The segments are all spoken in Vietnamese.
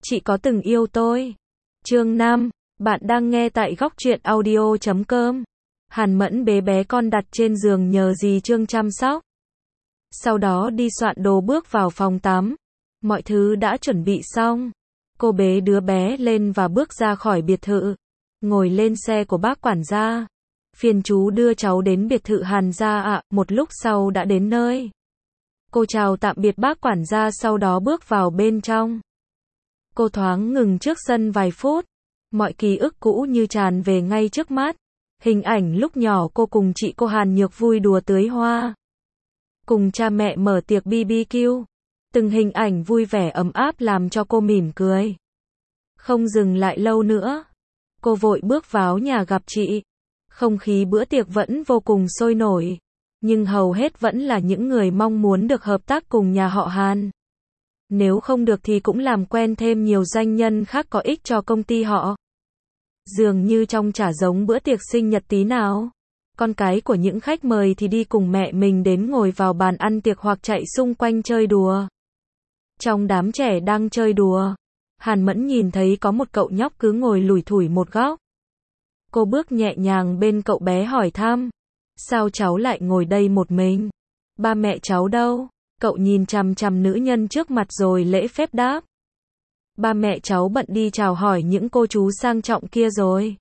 Chị có từng yêu tôi. Chương 5. Bạn đang nghe tại góc truyện audio.com. Hàn Mẫn bế bé con đặt trên giường nhờ dì Trương chăm sóc. Sau đó đi soạn đồ bước vào phòng tắm. Mọi thứ đã chuẩn bị xong. Cô bế đứa bé lên và bước ra khỏi biệt thự. Ngồi lên xe của bác quản gia. Phiền chú đưa cháu đến biệt thự Hàn gia ạ. Một lúc sau đã đến nơi. Cô chào tạm biệt bác quản gia sau đó bước vào bên trong. Cô thoáng ngừng trước sân vài phút. Mọi ký ức cũ như tràn về ngay trước mắt. Hình ảnh lúc nhỏ cô cùng chị cô Hàn Nhược vui đùa tưới hoa. Cùng cha mẹ mở tiệc BBQ. Từng hình ảnh vui vẻ ấm áp làm cho cô mỉm cười. Không dừng lại lâu nữa. Cô vội bước vào nhà gặp chị. Không khí bữa tiệc vẫn vô cùng sôi nổi. Nhưng hầu hết vẫn là những người mong muốn được hợp tác cùng nhà họ Hàn. Nếu không được thì cũng làm quen thêm nhiều doanh nhân khác có ích cho công ty họ. Dường như trông chả giống bữa tiệc sinh nhật tí nào. Con cái của những khách mời thì đi cùng mẹ mình đến ngồi vào bàn ăn tiệc hoặc chạy xung quanh chơi đùa. Trong đám trẻ đang chơi đùa, Hàn Mẫn nhìn thấy có một cậu nhóc cứ ngồi lủi thủi một góc. Cô bước nhẹ nhàng bên cậu bé hỏi thăm. Sao cháu lại ngồi đây một mình? Ba mẹ cháu đâu? Cậu nhìn chằm chằm nữ nhân trước mặt rồi lễ phép đáp. Ba mẹ cháu bận đi chào hỏi những cô chú sang trọng kia rồi.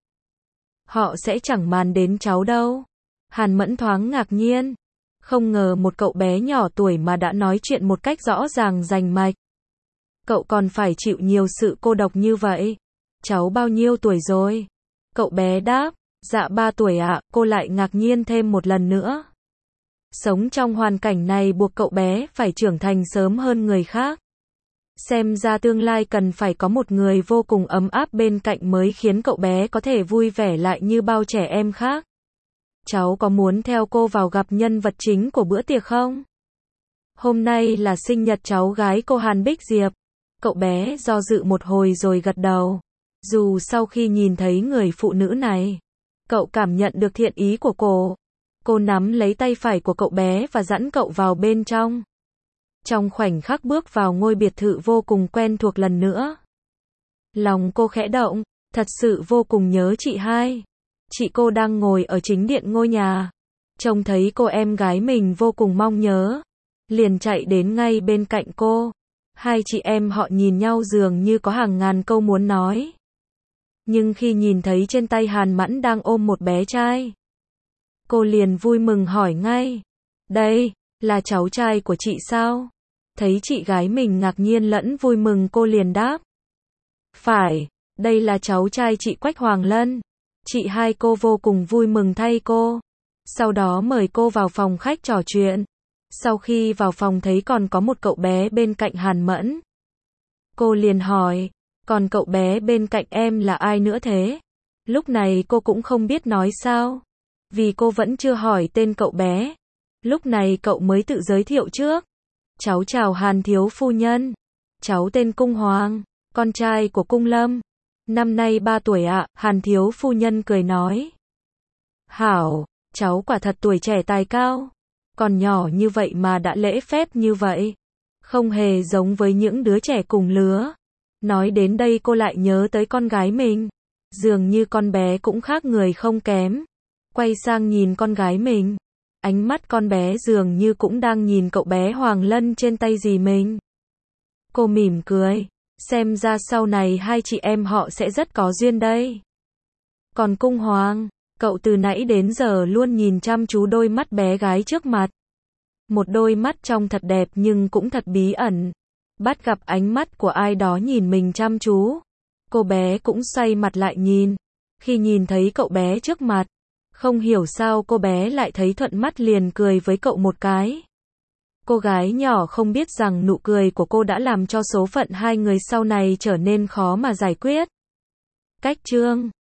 Họ sẽ chẳng màn đến cháu đâu. Hàn Mẫn thoáng ngạc nhiên. Không ngờ một cậu bé nhỏ tuổi mà đã nói chuyện một cách rõ ràng rành mạch. Cậu còn phải chịu nhiều sự cô độc như vậy. Cháu bao nhiêu tuổi rồi? Cậu bé đáp. Dạ 3 tuổi ạ. Cô lại ngạc nhiên thêm một lần nữa. Sống trong hoàn cảnh này buộc cậu bé phải trưởng thành sớm hơn người khác. Xem ra tương lai cần phải có một người vô cùng ấm áp bên cạnh mới khiến cậu bé có thể vui vẻ lại như bao trẻ em khác. Cháu có muốn theo cô vào gặp nhân vật chính của bữa tiệc không? Hôm nay là sinh nhật cháu gái cô Hàn Bích Diệp. Cậu bé do dự một hồi rồi gật đầu. Dù sau khi nhìn thấy người phụ nữ này, cậu cảm nhận được thiện ý của cô. Cô nắm lấy tay phải của cậu bé và dẫn cậu vào bên trong. Trong khoảnh khắc bước vào ngôi biệt thự vô cùng quen thuộc lần nữa. Lòng cô khẽ động, thật sự vô cùng nhớ chị hai. Chị cô đang ngồi ở chính điện ngôi nhà. Trông thấy cô em gái mình vô cùng mong nhớ. Liền chạy đến ngay bên cạnh cô. Hai chị em họ nhìn nhau dường như có hàng ngàn câu muốn nói. Nhưng khi nhìn thấy trên tay Hàn Mẫn đang ôm một bé trai, cô liền vui mừng hỏi ngay. Đây, là cháu trai của chị sao? Thấy chị gái mình ngạc nhiên lẫn vui mừng cô liền đáp. Phải, đây là cháu trai chị Quách Hoàng Lân. Chị hai cô vô cùng vui mừng thay cô. Sau đó mời cô vào phòng khách trò chuyện. Sau khi vào phòng thấy còn có một cậu bé bên cạnh Hàn Mẫn. Cô liền hỏi, còn cậu bé bên cạnh em là ai nữa thế? Lúc này cô cũng không biết nói sao. Vì cô vẫn chưa hỏi tên cậu bé. Lúc này cậu mới tự giới thiệu trước. Cháu chào Hàn thiếu phu nhân. Cháu tên Cung Hoàng, con trai của Cung Lâm. Năm nay 3 tuổi ạ. Hàn thiếu phu nhân cười nói. Hảo, cháu quả thật tuổi trẻ tài cao. Còn nhỏ như vậy mà đã lễ phép như vậy. Không hề giống với những đứa trẻ cùng lứa. Nói đến đây cô lại nhớ tới con gái mình. Dường như con bé cũng khác người không kém. Quay sang nhìn con gái mình. Ánh mắt con bé dường như cũng đang nhìn cậu bé Hoàng Lân trên tay dì mình. Cô mỉm cười. Xem ra sau này hai chị em họ sẽ rất có duyên đây. Còn Cung Hoàng, cậu từ nãy đến giờ luôn nhìn chăm chú đôi mắt bé gái trước mặt. Một đôi mắt trông thật đẹp nhưng cũng thật bí ẩn. Bắt gặp ánh mắt của ai đó nhìn mình chăm chú. Cô bé cũng xoay mặt lại nhìn. Khi nhìn thấy cậu bé trước mặt, không hiểu sao cô bé lại thấy thuận mắt liền cười với cậu một cái. Cô gái nhỏ không biết rằng nụ cười của cô đã làm cho số phận hai người sau này trở nên khó mà giải quyết. Cách chương